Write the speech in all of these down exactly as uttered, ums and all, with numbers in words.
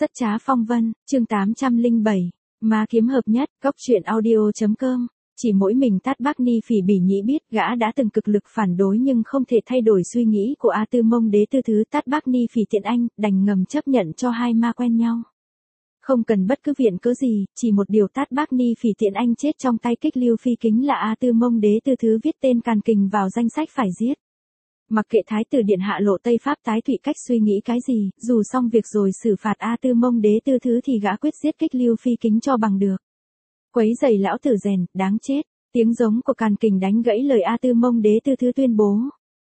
Rất trá phong vân, chương tám trăm lẻ bảy, ma kiếm hợp nhất, góc truyện audio.com. Chỉ mỗi mình Tát Bác Ni Phỉ Bỉ Nhĩ biết gã đã từng cực lực phản đối nhưng không thể thay đổi suy nghĩ của A Tư Mông Đế Tư Thứ. Tát Bác Ni Phỉ Tiện Anh đành ngầm chấp nhận cho hai ma quen nhau. Không cần bất cứ viện cớ gì, chỉ một điều Tát Bác Ni Phỉ Tiện Anh chết trong tay Kích Lưu Phi Kính là A Tư Mông Đế Tư Thứ viết tên Càn Kình vào danh sách phải giết. Mặc kệ Thái tử điện hạ Lộ Tây Pháp Tái Thụy Cách suy nghĩ cái gì, dù xong việc rồi xử phạt A Tư Mông Đế Tư Thứ thì gã quyết giết Kích Lưu Phi Kính cho bằng được. Quấy giày lão tử rèn, đáng chết. Tiếng giống của Càn Kình đánh gãy lời A Tư Mông Đế Tư Thứ tuyên bố.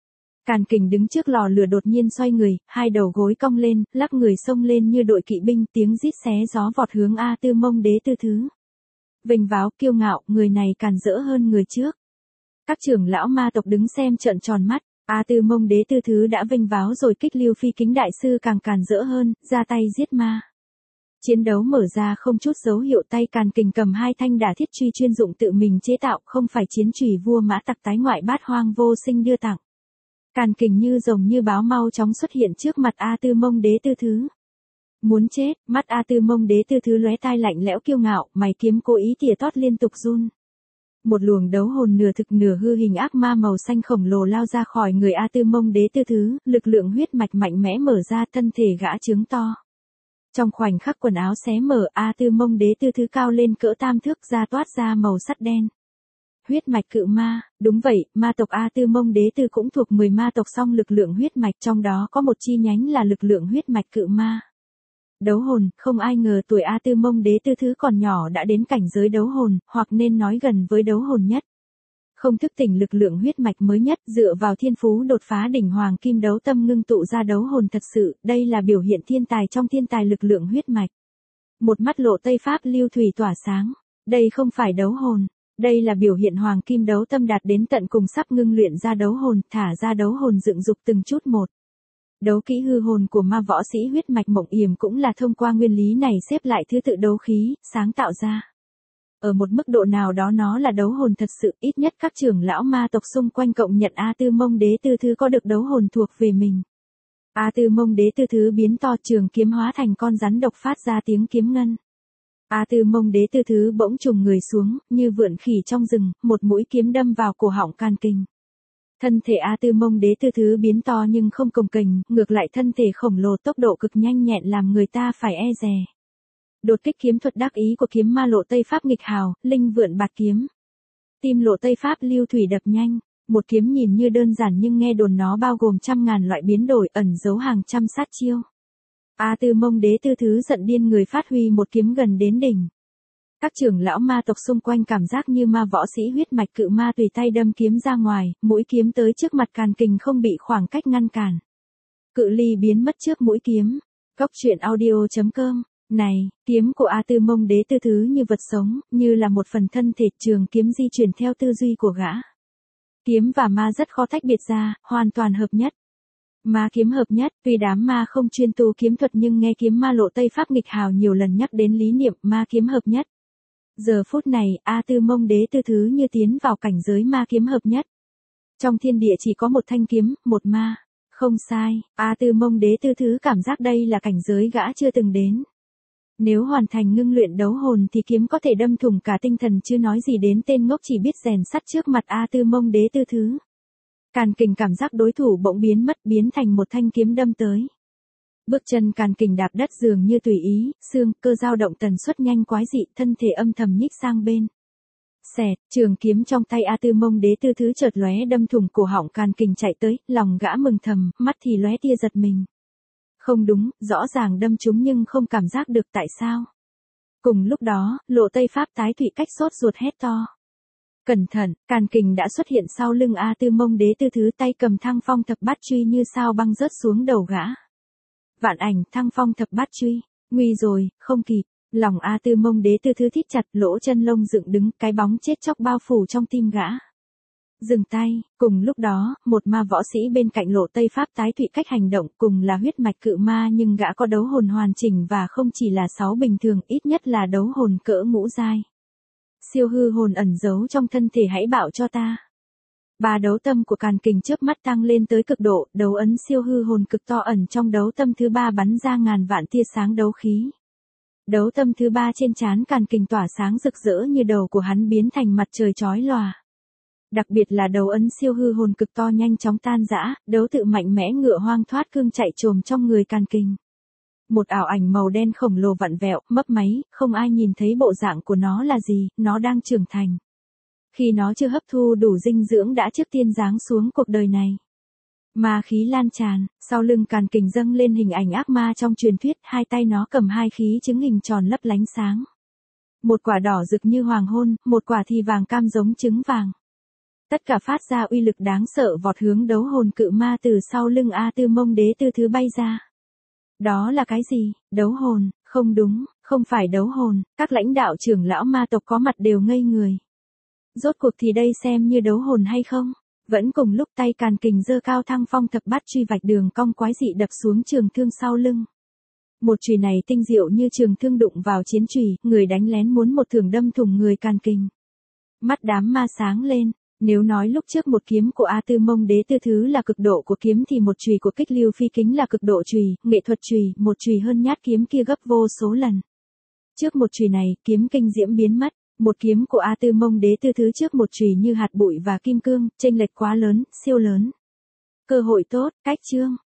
Càn Kình đứng trước lò lửa đột nhiên xoay người, hai đầu gối cong lên, lắc người xông lên như đội kỵ binh, tiếng rít xé gió vọt hướng A Tư Mông Đế Tư Thứ. Vênh váo, kiêu ngạo, người này càn rỡ hơn người trước. Các trưởng lão ma tộc đứng xem trợn tròn mắt. A Tư Mông Đế Tư Thứ đã vênh váo rồi, Kích Lưu Phi Kính đại sư càng càn rỡ hơn, ra tay giết ma. Chiến đấu mở ra không chút dấu hiệu, tay Càn Kình cầm hai thanh đả thiết truy chuyên dụng tự mình chế tạo, không phải chiến chùy vua mã tặc tái ngoại bát hoang vô sinh đưa tặng. Càn Kình như rồng như báo mau chóng xuất hiện trước mặt A Tư Mông Đế Tư Thứ. Muốn chết, mắt A Tư Mông Đế Tư Thứ lóe tai lạnh lẽo kiêu ngạo, mày kiếm cố ý tỉa tót liên tục run. Một luồng đấu hồn nửa thực nửa hư hình ác ma màu xanh khổng lồ lao ra khỏi người A Tư Mông Đế Tư Thứ, lực lượng huyết mạch mạnh mẽ mở ra, thân thể gã trướng to. Trong khoảnh khắc quần áo xé mở, A Tư Mông Đế Tư Thứ cao lên cỡ tam thước, da toát ra màu sắt đen. Huyết mạch cự ma, đúng vậy, ma tộc A Tư Mông Đế Tư cũng thuộc mười ma tộc song lực lượng huyết mạch, trong đó có một chi nhánh là lực lượng huyết mạch cự ma. Đấu hồn, không ai ngờ tuổi A Tư Mông Đế Tư Thứ còn nhỏ đã đến cảnh giới đấu hồn, hoặc nên nói gần với đấu hồn nhất. Không thức tỉnh lực lượng huyết mạch mới nhất, dựa vào thiên phú đột phá đỉnh hoàng kim đấu tâm ngưng tụ ra đấu hồn thật sự, đây là biểu hiện thiên tài trong thiên tài lực lượng huyết mạch. Một mắt Lộ Tây Pháp lưu thủy tỏa sáng, đây không phải đấu hồn, đây là biểu hiện hoàng kim đấu tâm đạt đến tận cùng sắp ngưng luyện ra đấu hồn, thả ra đấu hồn dựng dục từng chút một. Đấu kỹ hư hồn của ma võ sĩ huyết mạch Mộng Yểm cũng là thông qua nguyên lý này xếp lại thứ tự đấu khí, sáng tạo ra. Ở một mức độ nào đó nó là đấu hồn thật sự, ít nhất các trưởng lão ma tộc xung quanh cộng nhận A Tư Mông Đế Tư Thứ có được đấu hồn thuộc về mình. A Tư Mông Đế Tư Thứ biến to, trường kiếm hóa thành con rắn độc phát ra tiếng kiếm ngân. A Tư Mông Đế Tư Thứ bỗng trùng người xuống, như vượn khỉ trong rừng, một mũi kiếm đâm vào cổ họng Càn Kình. Thân thể A Tư Mông Đế Tư Thứ biến to nhưng không cồng kềnh, ngược lại thân thể khổng lồ tốc độ cực nhanh nhẹn làm người ta phải e dè. Đột kích kiếm thuật đắc ý của kiếm ma Lộ Tây Pháp nghịch hào, linh vượn bạt kiếm. Tim Lộ Tây Pháp lưu thủy đập nhanh, một kiếm nhìn như đơn giản nhưng nghe đồn nó bao gồm trăm ngàn loại biến đổi, ẩn giấu hàng trăm sát chiêu. A Tư Mông Đế Tư Thứ giận điên người phát huy một kiếm gần đến đỉnh. Các trưởng lão ma tộc xung quanh cảm giác như ma võ sĩ huyết mạch cự ma tùy tay đâm kiếm ra ngoài, mũi kiếm tới trước mặt Càn Kình không bị khoảng cách ngăn cản. Cự ly biến mất trước mũi kiếm. Góc truyện audio.com. Này, kiếm của A Tư Mông Đế Tư Thứ như vật sống, như là một phần thân thể, trường kiếm di chuyển theo tư duy của gã. Kiếm và ma rất khó tách biệt ra, hoàn toàn hợp nhất. Ma kiếm hợp nhất, tuy đám ma không chuyên tu kiếm thuật nhưng nghe kiếm ma Lộ Tây Pháp nghịch hào nhiều lần nhắc đến lý niệm ma kiếm hợp nhất. Giờ phút này, A Tư Mông Đế Tư Thứ như tiến vào cảnh giới ma kiếm hợp nhất. Trong thiên địa chỉ có một thanh kiếm, một ma. Không sai, A Tư Mông Đế Tư Thứ cảm giác đây là cảnh giới gã chưa từng đến. Nếu hoàn thành ngưng luyện đấu hồn thì kiếm có thể đâm thủng cả tinh thần, chứ nói gì đến tên ngốc chỉ biết rèn sắt trước mặt A Tư Mông Đế Tư Thứ. Càn Kình cảm giác đối thủ bỗng biến mất, biến thành một thanh kiếm đâm tới. Bước chân Càn Kình đạp đất dường như tùy ý, xương, cơ dao động tần suất nhanh quái dị, thân thể âm thầm nhích sang bên. Xẹt, trường kiếm trong tay A Tư Mông Đế Tư Thứ chợt lóe đâm thủng cổ họng Càn Kình chạy tới, lòng gã mừng thầm, mắt thì lóe tia giật mình. Không đúng, rõ ràng đâm trúng nhưng không cảm giác được tại sao. Cùng lúc đó, Lộ Tây Pháp Tái Thụy Cách sốt ruột hét to. Cẩn thận, Càn Kình đã xuất hiện sau lưng A Tư Mông Đế Tư Thứ, tay cầm Thăng Phong Thập Bát Truy như sao băng rớt xuống đầu gã. Vạn ảnh, Thăng Phong Thập Bát Truy, nguy rồi, không kịp. Lòng A Tư Mông Đế Tư Thứ thít chặt, lỗ chân lông dựng đứng, cái bóng chết chóc bao phủ trong tim gã. Dừng tay, cùng lúc đó, một ma võ sĩ bên cạnh Lộ Tây Pháp Tái Thụy Cách hành động, cùng là huyết mạch cự ma nhưng gã có đấu hồn hoàn chỉnh và không chỉ là sáu bình thường, ít nhất là đấu hồn cỡ ngũ giai. Siêu hư hồn ẩn giấu trong thân thể, hãy bảo cho ta. Ba đấu tâm của Càn Kình chớp mắt tăng lên tới cực độ, đấu ấn siêu hư hồn cực to ẩn trong đấu tâm thứ ba bắn ra ngàn vạn tia sáng đấu khí. Đấu tâm thứ ba trên trán Càn Kình tỏa sáng rực rỡ như đầu của hắn biến thành mặt trời chói lòa. Đặc biệt là đấu ấn siêu hư hồn cực to nhanh chóng tan rã, đấu tự mạnh mẽ ngựa hoang thoát cương chạy trồm trong người Càn Kình. Một ảo ảnh màu đen khổng lồ vặn vẹo, mấp máy, không ai nhìn thấy bộ dạng của nó là gì, nó đang trưởng thành. Khi nó chưa hấp thu đủ dinh dưỡng đã trước tiên giáng xuống cuộc đời này. Ma khí lan tràn, sau lưng Càn Kình dâng lên hình ảnh ác ma trong truyền thuyết, hai tay nó cầm hai khí trứng hình tròn lấp lánh sáng. Một quả đỏ rực như hoàng hôn, một quả thì vàng cam giống trứng vàng. Tất cả phát ra uy lực đáng sợ vọt hướng đấu hồn cự ma từ sau lưng A Tư Mông Đế Tư Thứ bay ra. Đó là cái gì? Đấu hồn? Không đúng, không phải đấu hồn, các lãnh đạo trưởng lão ma tộc có mặt đều ngây người. Rốt cuộc thì đây xem như đấu hồn hay không? Vẫn cùng lúc tay Càn Kình giơ cao thăng phong thập bát truy vạch đường cong quái dị đập xuống trường thương sau lưng. Một chùy này tinh diệu như trường thương đụng vào chiến chùy, người đánh lén muốn một thưởng đâm thủng người Càn Kình. Mắt đám ma sáng lên, nếu nói lúc trước một kiếm của A Tư Mông Đế Tư Thứ là cực độ của kiếm thì một chùy của Kích Lưu Phi Kính là cực độ chùy, nghệ thuật chùy, một chùy hơn nhát kiếm kia gấp vô số lần. Trước một chùy này, kiếm kinh diễm biến mất. Một kiếm của A Tư Mông Đế Tư Thứ trước một chùy như hạt bụi và kim cương, chênh lệch quá lớn, siêu lớn. Cơ hội tốt, cách chương.